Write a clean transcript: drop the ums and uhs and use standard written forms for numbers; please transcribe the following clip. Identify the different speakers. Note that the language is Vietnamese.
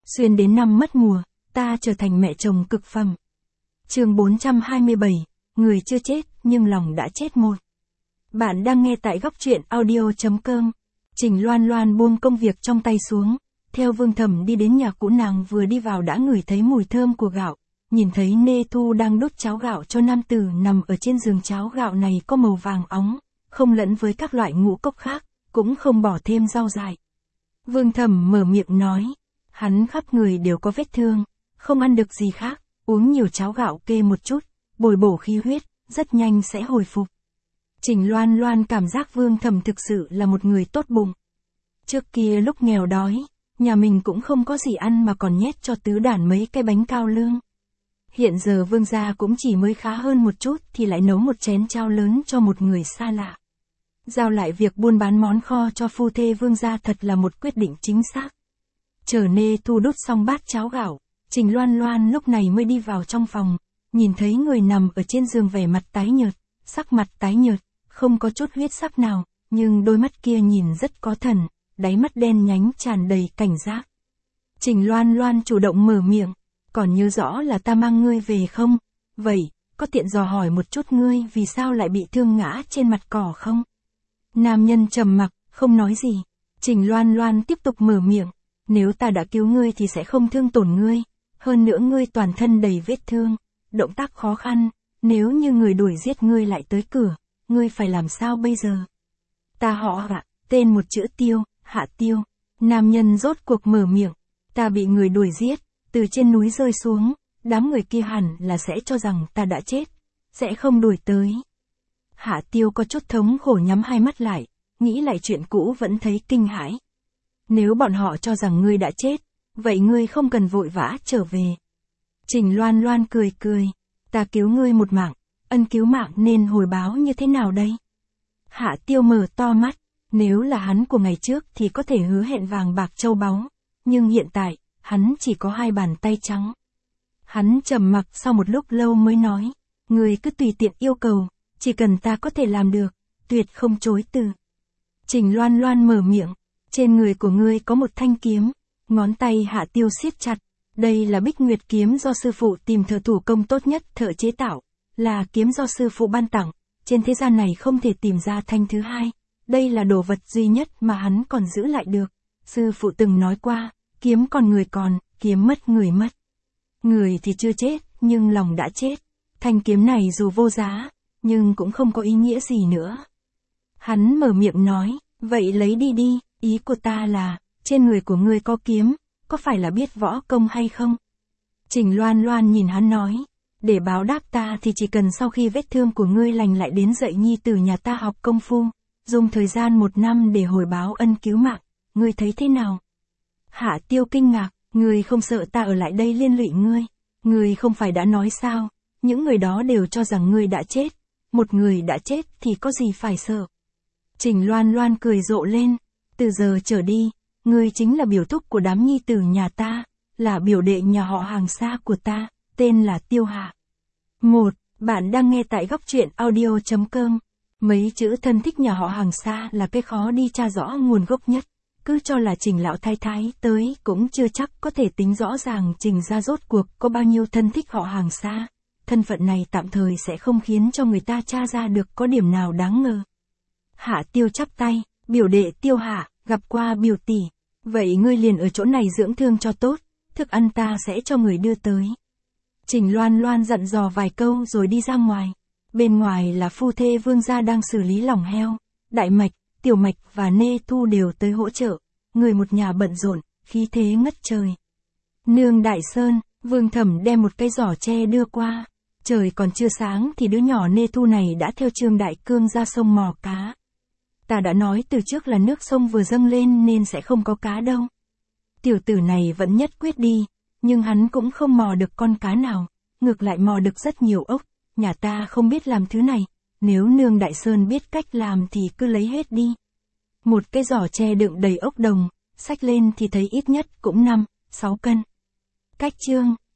Speaker 1: Xuyên đến năm mất mùa, ta trở thành mẹ chồng cực phẩm. Chương 427, người chưa chết nhưng lòng đã chết một. Bạn đang nghe tại góc truyện audio.com. Trình Loan Loan buông công việc trong tay xuống, theo Vương Thẩm đi đến nhà cũ. Nàng vừa đi vào đã ngửi thấy mùi thơm của gạo, nhìn thấy Nê Thu đang đốt cháo gạo cho nam tử nằm ở trên giường. Cháo gạo này có màu vàng óng, không lẫn với các loại ngũ cốc khác, cũng không bỏ thêm rau dại. Vương Thẩm mở miệng nói, hắn khắp người đều có vết thương, không ăn được gì khác, uống nhiều cháo gạo kê một chút, bồi bổ khí huyết, rất nhanh sẽ hồi phục. Trình Loan Loan cảm giác Vương Thẩm thực sự là một người tốt bụng. Trước kia lúc nghèo đói, nhà mình cũng không có gì ăn mà còn nhét cho tứ đản mấy cái bánh cao lương. Hiện giờ Vương gia cũng chỉ mới khá hơn một chút thì lại nấu một chén cháo lớn cho một người xa lạ. Giao lại việc buôn bán món kho cho phu thê Vương gia thật là một quyết định chính xác. Chờ Nê Thu đút xong bát cháo gạo, Trình Loan Loan lúc này mới đi vào trong phòng, nhìn thấy người nằm ở trên giường vẻ mặt tái nhợt, sắc mặt tái nhợt, không có chút huyết sắc nào, nhưng đôi mắt kia nhìn rất có thần, đáy mắt đen nhánh tràn đầy cảnh giác. Trình Loan Loan chủ động mở miệng, còn nhớ rõ là ta mang ngươi về không? Vậy, có tiện dò hỏi một chút ngươi vì sao lại bị thương ngã trên mặt cỏ không? Nam nhân trầm mặc, không nói gì. Trình Loan Loan tiếp tục mở miệng, nếu ta đã cứu ngươi thì sẽ không thương tổn ngươi, hơn nữa ngươi toàn thân đầy vết thương, động tác khó khăn, nếu như người đuổi giết ngươi lại tới cửa, ngươi phải làm sao bây giờ? Ta họ Hạ, tên một chữ Tiêu, Hạ Tiêu. Nam nhân rốt cuộc mở miệng, ta bị người đuổi giết, từ trên núi rơi xuống, đám người kia hẳn là sẽ cho rằng ta đã chết, sẽ không đuổi tới. Hạ Tiêu có chút thống khổ nhắm hai mắt lại, nghĩ lại chuyện cũ vẫn thấy kinh hãi. Nếu bọn họ cho rằng ngươi đã chết, vậy ngươi không cần vội vã trở về. Trình Loan Loan cười cười, ta cứu ngươi một mạng, ân cứu mạng nên hồi báo như thế nào đây? Hạ Tiêu mở to mắt, nếu là hắn của ngày trước thì có thể hứa hẹn vàng bạc châu báu, nhưng hiện tại, hắn chỉ có hai bàn tay trắng. Hắn trầm mặc sau một lúc lâu mới nói, ngươi cứ tùy tiện yêu cầu, chỉ cần ta có thể làm được, tuyệt không chối từ. Trình Loan Loan mở miệng, trên người của ngươi có một thanh kiếm, ngón tay Hạ Tiêu siết chặt, đây là Bích Nguyệt kiếm do sư phụ tìm thợ thủ công tốt nhất thợ chế tạo, là kiếm do sư phụ ban tặng, trên thế gian này không thể tìm ra thanh thứ hai, đây là đồ vật duy nhất mà hắn còn giữ lại được. Sư phụ từng nói qua, kiếm còn người còn, kiếm mất người mất. Người thì chưa chết, nhưng lòng đã chết. Thanh kiếm này dù vô giá, nhưng cũng không có ý nghĩa gì nữa. Hắn mở miệng nói, vậy lấy đi đi, ý của ta là, trên người của ngươi có kiếm, có phải là biết võ công hay không? Trình Loan Loan nhìn hắn nói, để báo đáp ta thì chỉ cần sau khi vết thương của ngươi lành lại đến dạy nhi tử nhà ta học công phu, dùng thời gian 1 năm để hồi báo ân cứu mạng, ngươi thấy thế nào? Hạ Tiêu kinh ngạc, ngươi không sợ ta ở lại đây liên lụy ngươi, ngươi không phải đã nói sao, những người đó đều cho rằng ngươi đã chết, một người đã chết thì có gì phải sợ. Trình Loan Loan cười rộ lên, từ giờ trở đi, ngươi chính là biểu thúc của đám nhi tử nhà ta, là biểu đệ nhà họ hàng xa của ta, tên là Tiêu Hạ. Bạn đang nghe tại góc truyện audio.com. Mấy chữ thân thích nhà họ hàng xa là cái khó đi tra rõ nguồn gốc nhất, cứ cho là Trình lão thái thái tới cũng chưa chắc có thể tính rõ ràng Trình gia rốt cuộc có bao nhiêu thân thích họ hàng xa. Thân phận này tạm thời sẽ không khiến cho người ta tra ra được có điểm nào đáng ngờ. Hạ Tiêu chắp tay, biểu đệ Tiêu Hạ, gặp qua biểu tỷ, vậy ngươi liền ở chỗ này dưỡng thương cho tốt, thức ăn ta sẽ cho người đưa tới. Trình Loan Loan dặn dò vài câu rồi đi ra ngoài. Bên ngoài là phu thê Vương gia đang xử lý lòng heo, Đại Mạch, Tiểu Mạch và Nê Thu đều tới hỗ trợ, người một nhà bận rộn, khí thế ngất trời. Nương Đại Sơn, Vương Thẩm đem một cái giỏ tre đưa qua, trời còn chưa sáng thì đứa nhỏ Nê Thu này đã theo Trương Đại Cương ra sông mò cá. Ta đã nói từ trước là nước sông vừa dâng lên nên sẽ không có cá đâu. Tiểu tử này vẫn nhất quyết đi, nhưng hắn cũng không mò được con cá nào, ngược lại mò được rất nhiều ốc. Nhà ta không biết làm thứ này, nếu nương Đại Sơn biết cách làm thì cứ lấy hết đi. Một cái giỏ tre đựng đầy ốc đồng, xách lên thì thấy ít nhất cũng 5, 6 cân. Cách chương